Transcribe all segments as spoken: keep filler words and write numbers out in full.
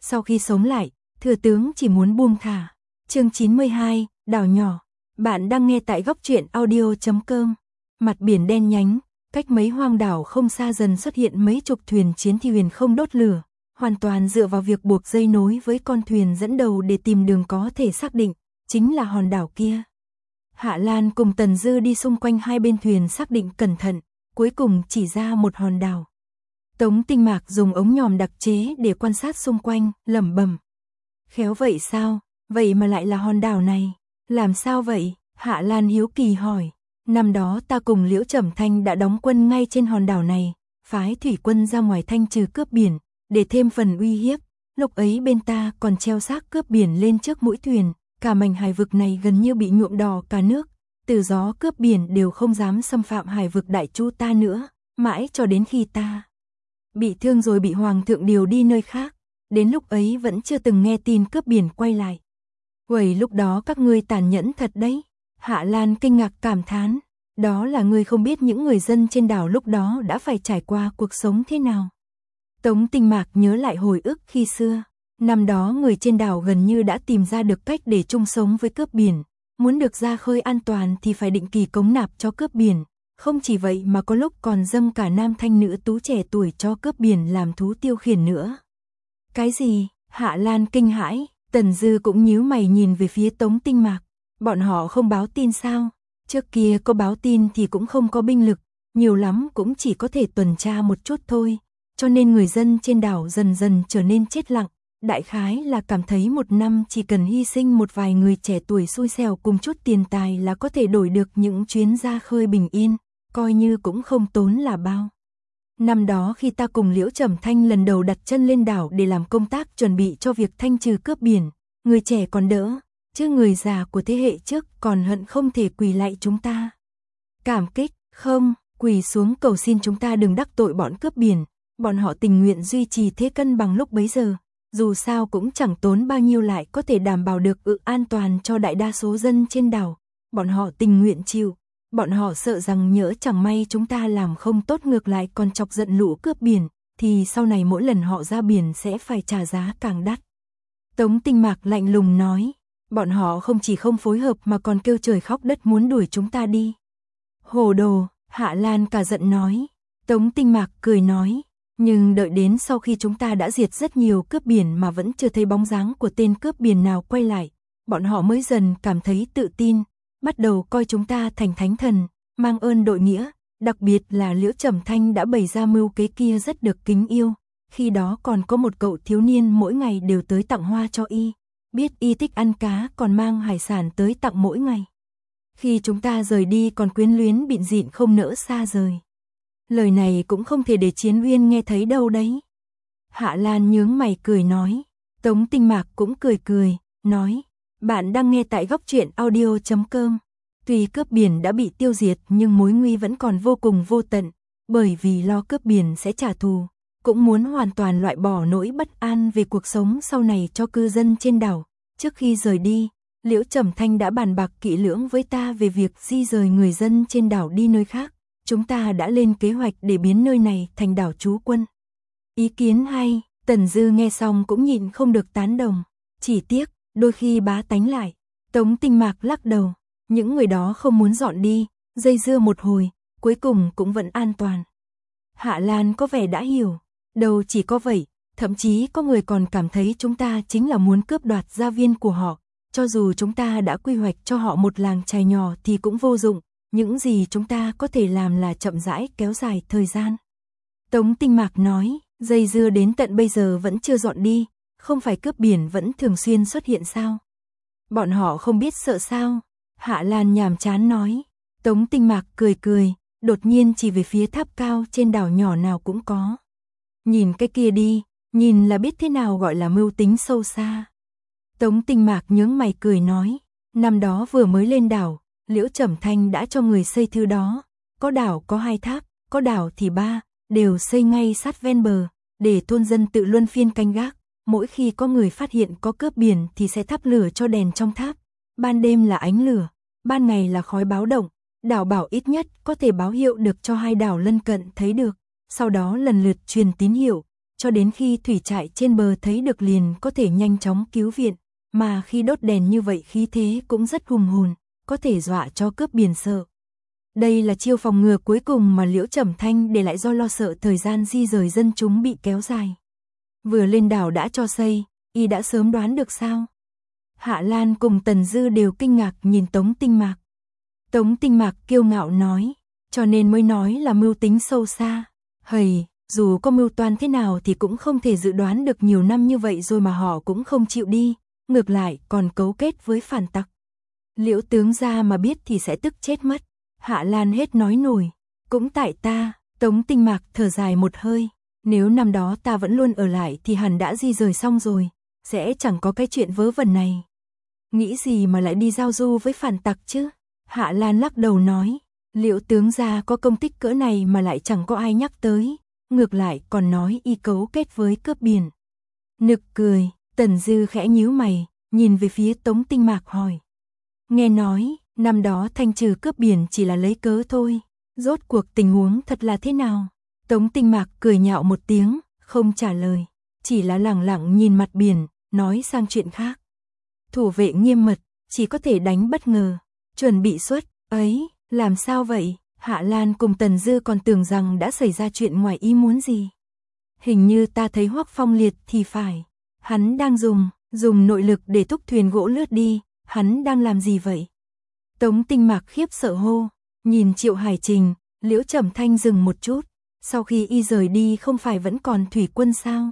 Sau khi sống lại, thừa tướng chỉ muốn buông thả. Chương chín mươi hai, đảo nhỏ. Bạn đang nghe tại góc truyện audio chấm com. Mặt biển đen nhánh, cách mấy hoang đảo không xa dần xuất hiện mấy chục thuyền chiến thi huyền không đốt lửa, hoàn toàn dựa vào việc buộc dây nối với con thuyền dẫn đầu để tìm đường có thể xác định, chính là hòn đảo kia. Hạ Lan cùng Tần Dư đi xung quanh hai bên thuyền xác định cẩn thận, cuối cùng chỉ ra một hòn đảo. Tống Tinh Mạc dùng ống nhòm đặc chế để quan sát xung quanh, lẩm bẩm. Khéo vậy sao, vậy mà lại là hòn đảo này, làm sao vậy? Hạ Lan hiếu kỳ hỏi. Năm đó ta cùng Liễu Trầm Thanh đã đóng quân ngay trên hòn đảo này, phái thủy quân ra ngoài thanh trừ cướp biển, để thêm phần uy hiếp. Lúc ấy bên ta còn treo xác cướp biển lên trước mũi thuyền, cả mảnh hải vực này gần như bị nhuộm đỏ cả nước. Từ gió cướp biển đều không dám xâm phạm hải vực Đại Chu ta nữa, mãi cho đến khi ta bị thương rồi bị Hoàng thượng điều đi nơi khác, đến lúc ấy vẫn chưa từng nghe tin cướp biển quay lại. Uầy, lúc đó các ngươi tàn nhẫn thật đấy. Hạ Lan kinh ngạc cảm thán, đó là ngươi không biết những người dân trên đảo lúc đó đã phải trải qua cuộc sống thế nào. Tống Tinh Mạc nhớ lại hồi ức khi xưa, năm đó người trên đảo gần như đã tìm ra được cách để chung sống với cướp biển, muốn được ra khơi an toàn thì phải định kỳ cống nạp cho cướp biển, không chỉ vậy mà có lúc còn dâng cả nam thanh nữ tú trẻ tuổi cho cướp biển làm thú tiêu khiển nữa. Cái gì? Hạ Lan kinh hãi, Tần Dư cũng nhíu mày nhìn về phía Tống Tinh Mạc. Bọn họ không báo tin sao? Trước kia có báo tin thì cũng không có binh lực, nhiều lắm cũng chỉ có thể tuần tra một chút thôi, cho nên người dân trên đảo dần dần trở nên chết lặng. Đại khái là cảm thấy một năm chỉ cần hy sinh một vài người trẻ tuổi xui xẻo cùng chút tiền tài là có thể đổi được những chuyến ra khơi bình yên, coi như cũng không tốn là bao. Năm đó khi ta cùng Liễu Trầm Thanh lần đầu đặt chân lên đảo để làm công tác chuẩn bị cho việc thanh trừ cướp biển, người trẻ còn đỡ, chứ người già của thế hệ trước còn hận không thể quỳ lạy chúng ta. Cảm kích, không, quỳ xuống cầu xin chúng ta đừng đắc tội bọn cướp biển, bọn họ tình nguyện duy trì thế cân bằng lúc bấy giờ. Dù sao cũng chẳng tốn bao nhiêu lại có thể đảm bảo được ự an toàn cho đại đa số dân trên đảo. Bọn họ tình nguyện chịu, bọn họ sợ rằng nhỡ chẳng may chúng ta làm không tốt ngược lại còn chọc giận lũ cướp biển, thì sau này mỗi lần họ ra biển sẽ phải trả giá càng đắt. Tống Tinh Mạc lạnh lùng nói, bọn họ không chỉ không phối hợp mà còn kêu trời khóc đất muốn đuổi chúng ta đi. Hồ đồ, Hạ Lan cả giận nói. Tống Tinh Mạc cười nói, nhưng đợi đến sau khi chúng ta đã diệt rất nhiều cướp biển mà vẫn chưa thấy bóng dáng của tên cướp biển nào quay lại, bọn họ mới dần cảm thấy tự tin, bắt đầu coi chúng ta thành thánh thần, mang ơn đội nghĩa, đặc biệt là Liễu Trầm Thanh đã bày ra mưu kế kia rất được kính yêu, khi đó còn có một cậu thiếu niên mỗi ngày đều tới tặng hoa cho y, biết y thích ăn cá còn mang hải sản tới tặng mỗi ngày. Khi chúng ta rời đi còn quyến luyến bịn dịn không nỡ xa rời. Lời này cũng không thể để Chiến Uyên nghe thấy đâu đấy. Hạ Lan nhướng mày cười nói. Tống Tinh Mạc cũng cười cười, nói. Bạn đang nghe tại góc truyện audio chấm com. Tuy cướp biển đã bị tiêu diệt nhưng mối nguy vẫn còn vô cùng vô tận, bởi vì lo cướp biển sẽ trả thù, cũng muốn hoàn toàn loại bỏ nỗi bất an về cuộc sống sau này cho cư dân trên đảo. Trước khi rời đi, Liễu Trầm Thanh đã bàn bạc kỹ lưỡng với ta về việc di rời người dân trên đảo đi nơi khác. Chúng ta đã lên kế hoạch để biến nơi này thành đảo trú quân. Ý kiến hay, Tần Dư nghe xong cũng nhịn không được tán đồng. Chỉ tiếc, đôi khi bá tánh lại. Tống Tinh Mạc lắc đầu. Những người đó không muốn dọn đi, dây dưa một hồi, cuối cùng cũng vẫn an toàn. Hạ Lan có vẻ đã hiểu. Đâu chỉ có vậy, thậm chí có người còn cảm thấy chúng ta chính là muốn cướp đoạt gia viên của họ. Cho dù chúng ta đã quy hoạch cho họ một làng chài nhỏ thì cũng vô dụng. Những gì chúng ta có thể làm là chậm rãi kéo dài thời gian. Tống Tinh Mạc nói, dây dưa đến tận bây giờ vẫn chưa dọn đi, không phải cướp biển vẫn thường xuyên xuất hiện sao? Bọn họ không biết sợ sao? Hạ Lan nhàm chán nói. Tống Tinh Mạc cười cười, đột nhiên chỉ về phía tháp cao trên đảo nhỏ nào cũng có. Nhìn cái kia đi, nhìn là biết thế nào gọi là mưu tính sâu xa. Tống Tinh Mạc nhướng mày cười nói, năm đó vừa mới lên đảo, Liễu Trầm Thanh đã cho người xây thứ đó, có đảo có hai tháp, có đảo thì ba, đều xây ngay sát ven bờ, để thôn dân tự luân phiên canh gác, mỗi khi có người phát hiện có cướp biển thì sẽ thắp lửa cho đèn trong tháp, ban đêm là ánh lửa, ban ngày là khói báo động, đảo bảo ít nhất có thể báo hiệu được cho hai đảo lân cận thấy được, sau đó lần lượt truyền tín hiệu, cho đến khi thủy trại trên bờ thấy được liền có thể nhanh chóng cứu viện, mà khi đốt đèn như vậy khí thế cũng rất hùng hồn, có thể dọa cho cướp biển sợ. Đây là chiêu phòng ngừa cuối cùng mà Liễu Trầm Thanh để lại do lo sợ thời gian di rời dân chúng bị kéo dài. Vừa lên đảo đã cho xây, y đã sớm đoán được sao? Hạ Lan cùng Tần Dư đều kinh ngạc nhìn Tống Tinh Mạc. Tống Tinh Mạc kiêu ngạo nói, cho nên mới nói là mưu tính sâu xa. Hầy, dù có mưu toan thế nào thì cũng không thể dự đoán được nhiều năm như vậy rồi mà họ cũng không chịu đi, ngược lại còn cấu kết với phản tặc. Liễu tướng gia mà biết thì sẽ tức chết mất. Hạ Lan hết nói nổi, cũng tại ta. Tống Tinh Mạc thở dài một hơi, nếu năm đó ta vẫn luôn ở lại thì hẳn đã di rời xong rồi, sẽ chẳng có cái chuyện vớ vẩn này. Nghĩ gì mà lại đi giao du với phản tặc chứ? Hạ Lan lắc đầu nói, Liễu tướng gia có công tích cỡ này mà lại chẳng có ai nhắc tới, ngược lại còn nói y cấu kết với cướp biển. Nực cười, Tần Dư khẽ nhíu mày, nhìn về phía Tống Tinh Mạc hỏi. Nghe nói, năm đó thanh trừ cướp biển chỉ là lấy cớ thôi, rốt cuộc tình huống thật là thế nào? Tống Tinh Mạc cười nhạo một tiếng, không trả lời, chỉ là lẳng lặng nhìn mặt biển, nói sang chuyện khác. Thủ vệ nghiêm mật, chỉ có thể đánh bất ngờ, chuẩn bị xuất, ấy, làm sao vậy? Hạ Lan cùng Tần Dư còn tưởng rằng đã xảy ra chuyện ngoài ý muốn gì. Hình như ta thấy Hoắc Phong Liệt thì phải, hắn đang dùng, dùng nội lực để thúc thuyền gỗ lướt đi, hắn đang làm gì vậy? Tống Tinh Mạc khiếp sợ hô, nhìn Triệu Hải Trình, Liễu Trầm Thanh dừng một chút, sau khi y rời đi không phải vẫn còn thủy quân sao?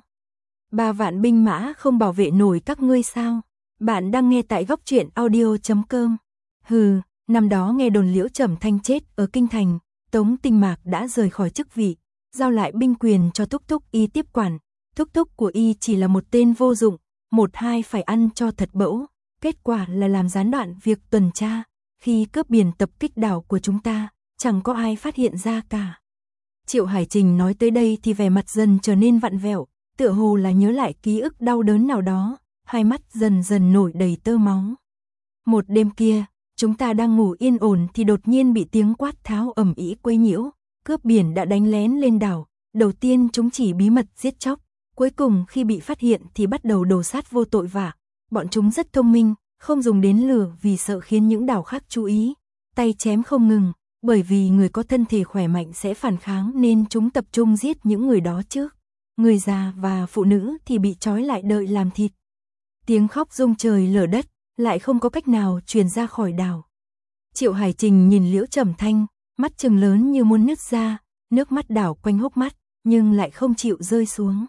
Ba vạn binh mã không bảo vệ nổi các ngươi sao? Bạn đang nghe tại góc truyện audio chấm com. Hừ, năm đó nghe đồn Liễu Trầm Thanh chết ở Kinh Thành, Tống Tinh Mạc đã rời khỏi chức vị, giao lại binh quyền cho thúc thúc y tiếp quản. Thúc thúc của y chỉ là một tên vô dụng, một hai phải ăn cho thật bẫu, kết quả là làm gián đoạn việc tuần tra. Khi cướp biển tập kích đảo của chúng ta, chẳng có ai phát hiện ra cả. Triệu Hải Trình nói tới đây thì vẻ mặt dần trở nên vặn vẹo, tựa hồ là nhớ lại ký ức đau đớn nào đó, hai mắt dần dần nổi đầy tơ máu. Một đêm kia, chúng ta đang ngủ yên ổn thì đột nhiên bị tiếng quát tháo ầm ĩ quấy nhiễu, cướp biển đã đánh lén lên đảo, đầu tiên chúng chỉ bí mật giết chóc, cuối cùng khi bị phát hiện thì bắt đầu đổ sát vô tội vạ. Bọn chúng rất thông minh, không dùng đến lửa vì sợ khiến những đảo khác chú ý, tay chém không ngừng, bởi vì người có thân thể khỏe mạnh sẽ phản kháng nên chúng tập trung giết những người đó trước. Người già và phụ nữ thì bị trói lại đợi làm thịt. Tiếng khóc rung trời lở đất, lại không có cách nào truyền ra khỏi đảo. Triệu Hải Trình nhìn Liễu Trầm Thanh, mắt trừng lớn như muốn nứt ra, nước mắt đảo quanh hốc mắt, nhưng lại không chịu rơi xuống.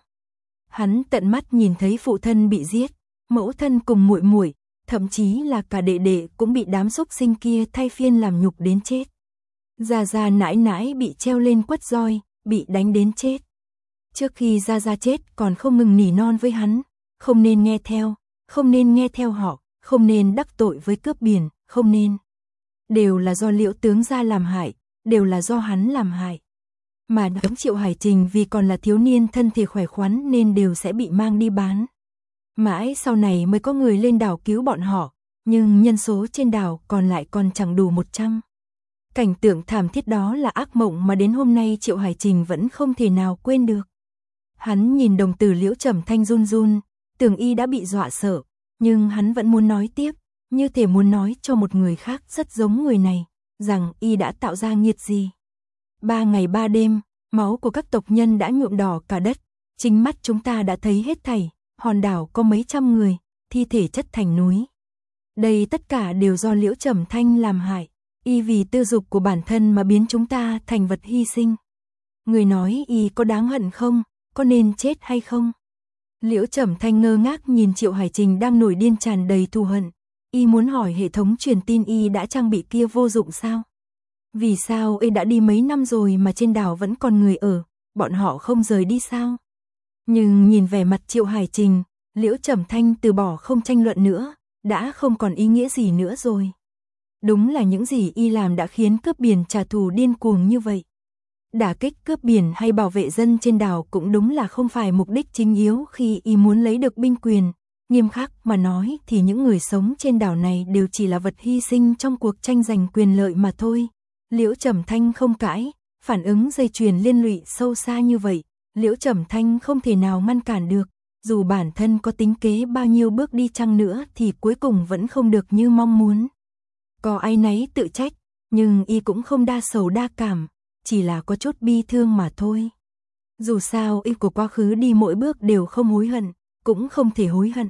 Hắn tận mắt nhìn thấy phụ thân bị giết, mẫu thân cùng muội muội, thậm chí là cả đệ đệ cũng bị đám xúc sinh kia thay phiên làm nhục đến chết. Gia Gia nãi nãi bị treo lên quất roi, bị đánh đến chết. Trước khi Gia Gia chết còn không ngừng nỉ non với hắn, không nên nghe theo, không nên nghe theo họ, không nên đắc tội với cướp biển, không nên. Đều là do Liễu tướng gia làm hại, đều là do hắn làm hại. Mà đám Triệu Hải Trình vì còn là thiếu niên thân thể khỏe khoắn nên đều sẽ bị mang đi bán. Mãi sau này mới có người lên đảo cứu bọn họ, nhưng nhân số trên đảo còn lại còn chẳng đủ một trăm. Cảnh tượng thảm thiết đó là ác mộng mà đến hôm nay Triệu Hải Trình vẫn không thể nào quên được. Hắn nhìn đồng tử Liễu Trầm Thanh run run, tưởng y đã bị dọa sợ, nhưng hắn vẫn muốn nói tiếp, như thể muốn nói cho một người khác rất giống người này, rằng y đã tạo ra nghiệt gì. Ba ngày ba đêm, máu của các tộc nhân đã nhuộm đỏ cả đất, chính mắt chúng ta đã thấy hết thảy, hòn đảo có mấy trăm người, thi thể chất thành núi. Đây tất cả đều do Liễu Trầm Thanh làm hại, y vì tư dục của bản thân mà biến chúng ta thành vật hy sinh. Người nói y có đáng hận không, có nên chết hay không? Liễu Trầm Thanh ngơ ngác nhìn Triệu Hải Trình đang nổi điên tràn đầy thù hận, y muốn hỏi hệ thống truyền tin y đã trang bị kia vô dụng sao? Vì sao y đã đi mấy năm rồi mà trên đảo vẫn còn người ở, bọn họ không rời đi sao? Nhưng nhìn vẻ mặt Triệu Hải Trình, Liễu Trầm Thanh từ bỏ không tranh luận nữa, đã không còn ý nghĩa gì nữa rồi. Đúng là những gì y làm đã khiến cướp biển trả thù điên cuồng như vậy. Đả kích cướp biển hay bảo vệ dân trên đảo cũng đúng là không phải mục đích chính yếu khi y muốn lấy được binh quyền. Nghiêm khắc mà nói thì những người sống trên đảo này đều chỉ là vật hy sinh trong cuộc tranh giành quyền lợi mà thôi. Liễu Trầm Thanh không cãi, phản ứng dây chuyền liên lụy sâu xa như vậy, Liễu Trầm Thanh không thể nào ngăn cản được, dù bản thân có tính kế bao nhiêu bước đi chăng nữa thì cuối cùng vẫn không được như mong muốn. Có áy náy tự trách, nhưng y cũng không đa sầu đa cảm, chỉ là có chút bi thương mà thôi. Dù sao y của quá khứ đi mỗi bước đều không hối hận, cũng không thể hối hận.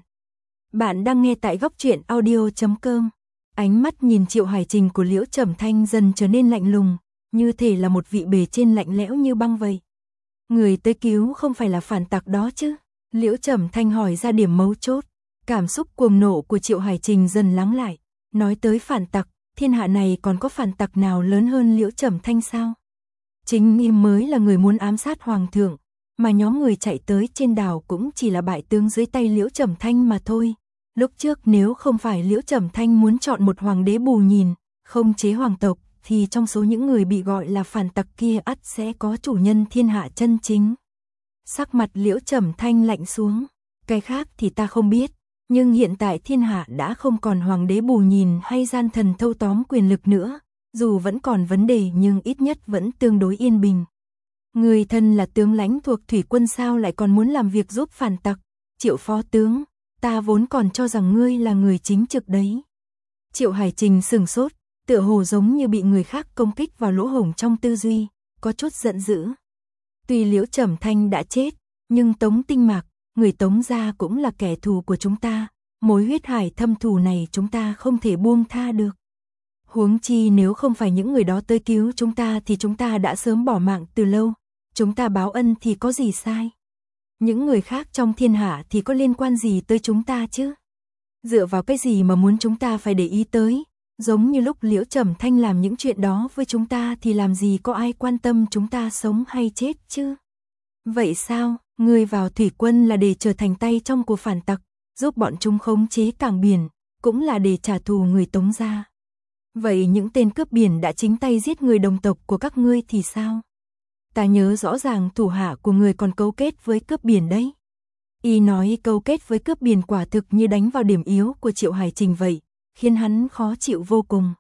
Bạn đang nghe tại góc truyện audio chấm com. Ánh mắt nhìn Triệu Hải Trình của Liễu Trầm Thanh dần trở nên lạnh lùng, như thể là một vị bề trên lạnh lẽo như băng vậy. Người tới cứu không phải là phản tặc đó chứ? Liễu Trầm Thanh hỏi ra điểm mấu chốt. Cảm xúc cuồng nộ của Triệu Hải Trình dần lắng lại. Nói tới phản tặc, thiên hạ này còn có phản tặc nào lớn hơn Liễu Trầm Thanh sao? Chính y mới là người muốn ám sát hoàng thượng, mà nhóm người chạy tới trên đảo cũng chỉ là bại tướng dưới tay Liễu Trầm Thanh mà thôi. Lúc trước nếu không phải Liễu Trầm Thanh muốn chọn một hoàng đế bù nhìn, không chế hoàng tộc, thì trong số những người bị gọi là phản tặc kia ắt sẽ có chủ nhân thiên hạ chân chính. Sắc mặt Liễu Trầm Thanh lạnh xuống, cái khác thì ta không biết, nhưng hiện tại thiên hạ đã không còn hoàng đế bù nhìn hay gian thần thâu tóm quyền lực nữa, dù vẫn còn vấn đề nhưng ít nhất vẫn tương đối yên bình. Người thân là tướng lãnh thuộc thủy quân sao lại còn muốn làm việc giúp phản tặc? Triệu phó tướng, ta vốn còn cho rằng ngươi là người chính trực đấy. Triệu Hải Trình sừng sốt, tựa hồ giống như bị người khác công kích vào lỗ hổng trong tư duy, có chút giận dữ. Tuy Liễu Trầm Thanh đã chết, nhưng Tống Tinh Mạc, người Tống gia cũng là kẻ thù của chúng ta, mối huyết hải thâm thù này chúng ta không thể buông tha được. Huống chi nếu không phải những người đó tới cứu chúng ta thì chúng ta đã sớm bỏ mạng từ lâu, chúng ta báo ân thì có gì sai? Những người khác trong thiên hạ thì có liên quan gì tới chúng ta chứ? Dựa vào cái gì mà muốn chúng ta phải để ý tới? Giống như lúc Liễu Trầm Thanh làm những chuyện đó với chúng ta thì làm gì có ai quan tâm chúng ta sống hay chết chứ? Vậy sao, ngươi vào thủy quân là để trở thành tay trong của phản tặc, giúp bọn chúng khống chế cảng biển, cũng là để trả thù người Tống gia. Vậy những tên cướp biển đã chính tay giết người đồng tộc của các ngươi thì sao? Ta nhớ rõ ràng thủ hạ của người còn cấu kết với cướp biển đấy. Y nói câu kết với cướp biển quả thực như đánh vào điểm yếu của Triệu Hải Trình vậy, khiến hắn khó chịu vô cùng.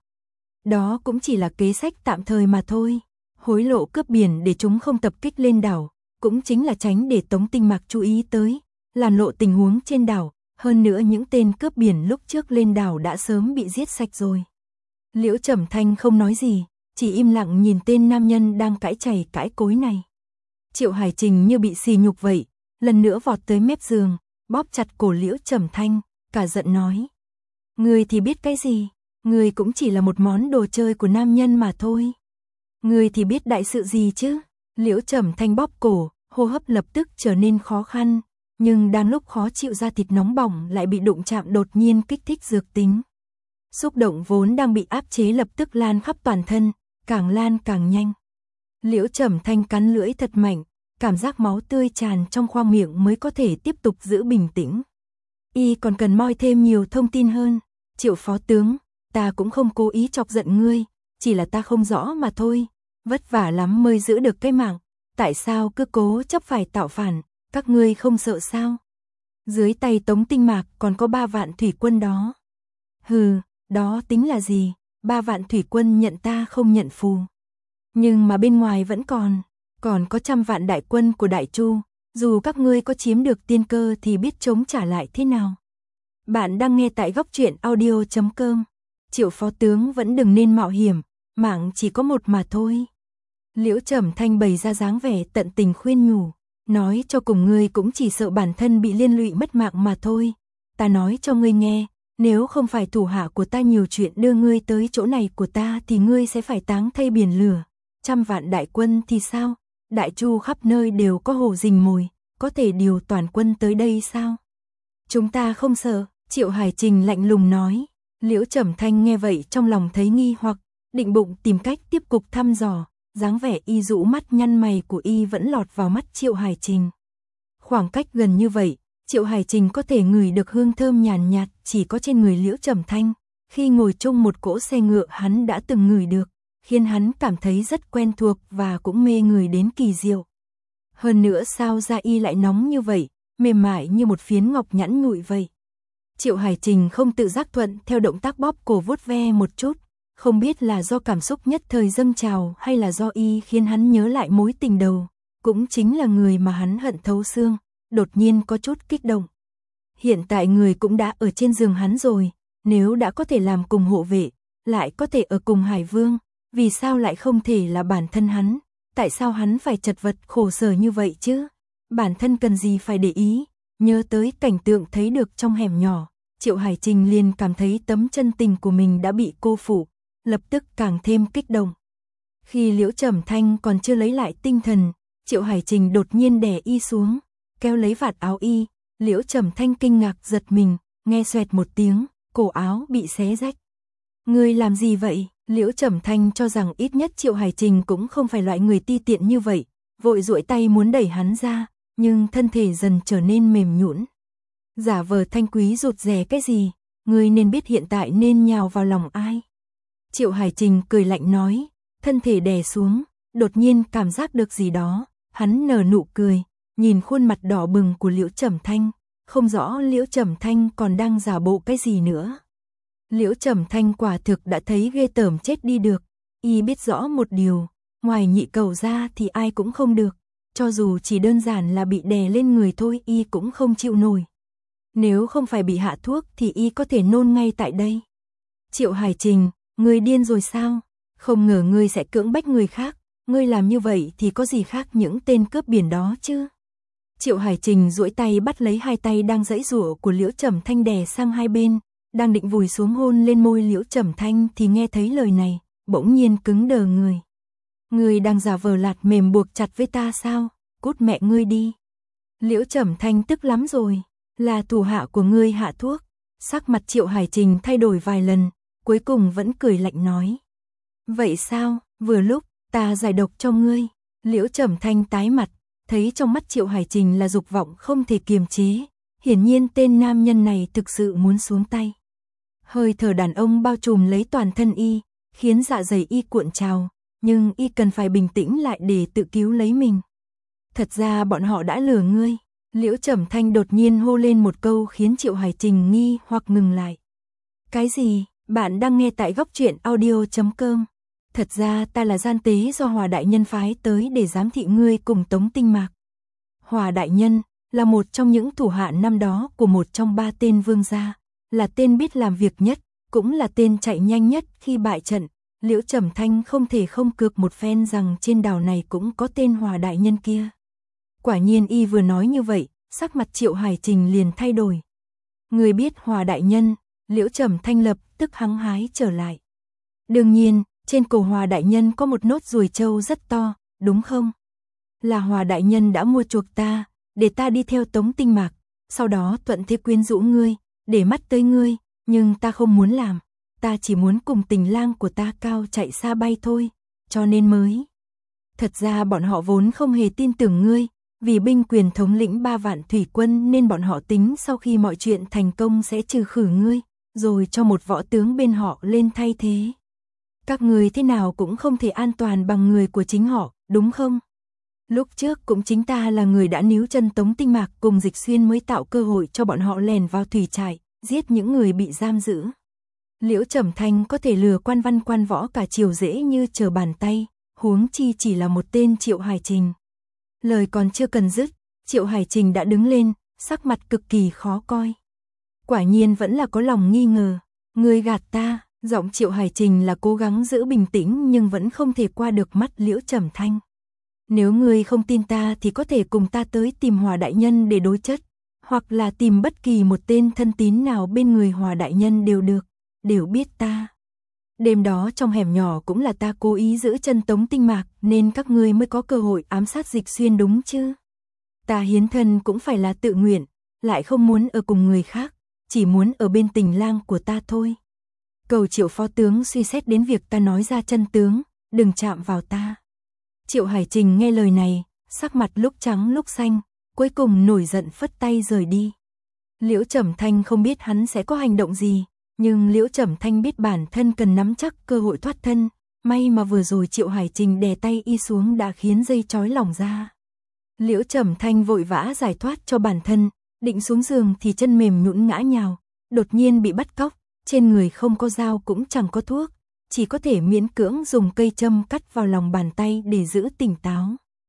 Đó cũng chỉ là kế sách tạm thời mà thôi. Hối lộ cướp biển để chúng không tập kích lên đảo, cũng chính là tránh để Tống Tinh Mạc chú ý tới, làn lộ tình huống trên đảo. Hơn nữa những tên cướp biển lúc trước lên đảo đã sớm bị giết sạch rồi. Liễu Trầm Thanh không nói gì, chỉ im lặng nhìn tên nam nhân đang cãi chày cãi cối này. Triệu Hải Trình như bị xì nhục vậy, lần nữa vọt tới mép giường, bóp chặt cổ Liễu Trầm Thanh, cả giận nói. Ngươi thì biết cái gì, ngươi cũng chỉ là một món đồ chơi của nam nhân mà thôi. Ngươi thì biết đại sự gì chứ? Liễu Trầm Thanh bóp cổ, hô hấp lập tức trở nên khó khăn, nhưng đang lúc khó chịu ra thịt nóng bỏng lại bị đụng chạm đột nhiên kích thích dược tính. Xúc động vốn đang bị áp chế lập tức lan khắp toàn thân, càng lan càng nhanh. Liễu Trầm Thanh cắn lưỡi thật mạnh, cảm giác máu tươi tràn trong khoang miệng mới có thể tiếp tục giữ bình tĩnh. Y còn cần moi thêm nhiều thông tin hơn. Triệu phó tướng, ta cũng không cố ý chọc giận ngươi, chỉ là ta không rõ mà thôi. Vất vả lắm mới giữ được cái mạng, tại sao cứ cố chấp phải tạo phản, các ngươi không sợ sao? Dưới tay Tống Tinh Mạc còn có ba vạn thủy quân đó. Hừ, đó tính là gì? Ba vạn thủy quân nhận ta không nhận phù. Nhưng mà bên ngoài vẫn còn, còn có trăm vạn đại quân của Đại Chu, dù các ngươi có chiếm được tiên cơ thì biết chống trả lại thế nào. Bạn đang nghe tại góc truyện audio chấm com. Triệu phó tướng vẫn đừng nên mạo hiểm, mạng chỉ có một mà thôi. Liễu Trầm Thanh bày ra dáng vẻ tận tình khuyên nhủ, nói cho cùng ngươi cũng chỉ sợ bản thân bị liên lụy mất mạng mà thôi. Ta nói cho ngươi nghe, nếu không phải thủ hạ của ta nhiều chuyện đưa ngươi tới chỗ này của ta thì ngươi sẽ phải táng thây biển lửa. Trăm vạn đại quân thì sao? Đại Chu khắp nơi đều có hồ rình mồi, có thể điều toàn quân tới đây sao? Chúng ta không sợ, Triệu Hải Trình lạnh lùng nói. Liễu Trầm Thanh nghe vậy trong lòng thấy nghi hoặc, định bụng tìm cách tiếp tục thăm dò, dáng vẻ y rũ mắt nhăn mày của y vẫn lọt vào mắt Triệu Hải Trình. Khoảng cách gần như vậy, Triệu Hải Trình có thể ngửi được hương thơm nhàn nhạt chỉ có trên người Liễu Trầm Thanh, khi ngồi chung một cỗ xe ngựa hắn đã từng ngửi được, khiến hắn cảm thấy rất quen thuộc và cũng mê người đến kỳ diệu. Hơn nữa sao da y lại nóng như vậy, mềm mại như một phiến ngọc nhẵn nhụi vậy. Triệu Hải Trình không tự giác thuận theo động tác bóp cổ vuốt ve một chút, không biết là do cảm xúc nhất thời dâng trào hay là do y khiến hắn nhớ lại mối tình đầu, cũng chính là người mà hắn hận thấu xương, đột nhiên có chút kích động. Hiện tại người cũng đã ở trên giường hắn rồi, nếu đã có thể làm cùng hộ vệ, lại có thể ở cùng Hải Vương, vì sao lại không thể là bản thân hắn, tại sao hắn phải chật vật khổ sở như vậy chứ? Bản thân cần gì phải để ý, nhớ tới cảnh tượng thấy được trong hẻm nhỏ, Triệu Hải Trình liền cảm thấy tấm chân tình của mình đã bị cô phụ, lập tức càng thêm kích động. Khi Liễu Trầm Thanh còn chưa lấy lại tinh thần, Triệu Hải Trình đột nhiên đè y xuống, kéo lấy vạt áo y, Liễu Trầm Thanh kinh ngạc giật mình, nghe xoẹt một tiếng, cổ áo bị xé rách. Ngươi làm gì vậy? Liễu Trầm Thanh cho rằng ít nhất Triệu Hải Trình cũng không phải loại người ti tiện như vậy, vội duỗi tay muốn đẩy hắn ra, nhưng thân thể dần trở nên mềm nhũn. Giả vờ Thanh quý rụt rè cái gì, ngươi nên biết hiện tại nên nhào vào lòng ai. Triệu Hải Trình cười lạnh nói, thân thể đè xuống, đột nhiên cảm giác được gì đó, hắn nở nụ cười, nhìn khuôn mặt đỏ bừng của Liễu Trầm Thanh, không rõ Liễu Trầm Thanh còn đang giả bộ cái gì nữa. Liễu Trầm Thanh quả thực đã thấy ghê tởm chết đi được, y biết rõ một điều, ngoài nhị cầu ra thì ai cũng không được, cho dù chỉ đơn giản là bị đè lên người thôi y cũng không chịu nổi. Nếu không phải bị hạ thuốc thì y có thể nôn ngay tại đây. Triệu Hải Trình, ngươi điên rồi sao? Không ngờ ngươi sẽ cưỡng bách người khác, ngươi làm như vậy thì có gì khác những tên cướp biển đó chứ? Triệu Hải Trình duỗi tay bắt lấy hai tay đang giãy giụa của Liễu Trầm Thanh đè sang hai bên, đang định vùi xuống hôn lên môi Liễu Trầm Thanh thì nghe thấy lời này, bỗng nhiên cứng đờ người. Ngươi đang giả vờ lạt mềm buộc chặt với ta sao? Cút mẹ ngươi đi. Liễu Trầm Thanh tức lắm rồi, là thủ hạ của ngươi hạ thuốc. Sắc mặt Triệu Hải Trình thay đổi vài lần, cuối cùng vẫn cười lạnh nói. Vậy sao, vừa lúc, ta giải độc cho ngươi. Liễu Trầm Thanh tái mặt, thấy trong mắt Triệu Hải Trình là dục vọng không thể kiềm chế. Hiển nhiên tên nam nhân này thực sự muốn xuống tay. Hơi thở đàn ông bao trùm lấy toàn thân y, khiến dạ dày y cuộn trào, nhưng y cần phải bình tĩnh lại để tự cứu lấy mình. Thật ra bọn họ đã lừa ngươi. Liễu Trầm Thanh đột nhiên hô lên một câu khiến Triệu Hải Trình nghi hoặc ngừng lại. Cái gì? Bạn đang nghe tại góc truyện audio chấm com. Thật ra ta là gian tế do Hòa Đại Nhân phái tới để giám thị ngươi cùng Tống Tinh Mạc. Hòa Đại Nhân là một trong những thủ hạ năm đó của một trong ba tên vương gia, là tên biết làm việc nhất, cũng là tên chạy nhanh nhất khi bại trận. Liễu Trầm Thanh không thể không cược một phen rằng trên đảo này cũng có tên Hòa Đại Nhân kia. Quả nhiên y vừa nói như vậy, sắc mặt Triệu Hải Trình liền thay đổi. Người biết Hòa Đại Nhân, Liễu Trầm Thanh lập tức hăng hái trở lại. Đương nhiên, trên cổ Hòa Đại Nhân có một nốt ruồi trâu rất to, đúng không? Là Hòa Đại Nhân đã mua chuộc ta, để ta đi theo Tống Tinh Mạc, sau đó thuận thế quyến rũ ngươi, để mắt tới ngươi, nhưng ta không muốn làm, ta chỉ muốn cùng tình lang của ta cao chạy xa bay thôi, cho nên mới. Thật ra bọn họ vốn không hề tin tưởng ngươi, vì binh quyền thống lĩnh ba vạn thủy quân nên bọn họ tính sau khi mọi chuyện thành công sẽ trừ khử ngươi, rồi cho một võ tướng bên họ lên thay thế. Các người thế nào cũng không thể an toàn bằng người của chính họ, đúng không? Lúc trước cũng chính ta là người đã níu chân Tống Tinh Mạc cùng Dịch Xuyên mới tạo cơ hội cho bọn họ lèn vào thủy trại, giết những người bị giam giữ. Liễu Trầm Thanh có thể lừa quan văn quan võ cả triều dễ như trở bàn tay, huống chi chỉ là một tên Triệu Hải Trình. Lời còn chưa cần dứt, Triệu Hải Trình đã đứng lên, sắc mặt cực kỳ khó coi. Quả nhiên vẫn là có lòng nghi ngờ, ngươi gạt ta. Giọng Triệu Hải Trình là cố gắng giữ bình tĩnh nhưng vẫn không thể qua được mắt Liễu Trầm Thanh. Nếu ngươi không tin ta thì có thể cùng ta tới tìm Hòa Đại Nhân để đối chất, hoặc là tìm bất kỳ một tên thân tín nào bên người Hòa Đại Nhân đều được, đều biết ta. Đêm đó trong hẻm nhỏ cũng là ta cố ý giữ chân Tống Tinh Mạc nên các ngươi mới có cơ hội ám sát Dịch Xuyên đúng chứ? Ta hiến thân cũng phải là tự nguyện, lại không muốn ở cùng người khác, chỉ muốn ở bên tình lang của ta thôi. Cầu Triệu phó tướng suy xét đến việc ta nói ra chân tướng, đừng chạm vào ta. Triệu Hải Trình nghe lời này, sắc mặt lúc trắng lúc xanh, cuối cùng nổi giận phất tay rời đi. Liễu Trầm Thanh không biết hắn sẽ có hành động gì, nhưng Liễu Trầm Thanh biết bản thân cần nắm chắc cơ hội thoát thân, may mà vừa rồi Triệu Hải Trình đè tay y xuống đã khiến dây trói lỏng ra. Liễu Trầm Thanh vội vã giải thoát cho bản thân, định xuống giường thì chân mềm nhũn ngã nhào, đột nhiên bị bắt cóc. Trên người không có dao cũng chẳng có thuốc, chỉ có thể miễn cưỡng dùng cây châm cắt vào lòng bàn tay để giữ tỉnh táo.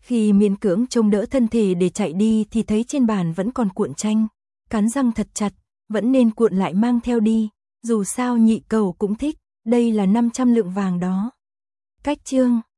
Khi miễn cưỡng trông đỡ thân thể để chạy đi thì thấy trên bàn vẫn còn cuộn tranh, cắn răng thật chặt, vẫn nên cuộn lại mang theo đi, dù sao nhị cầu cũng thích, đây là năm trăm lượng vàng đó. Cách chương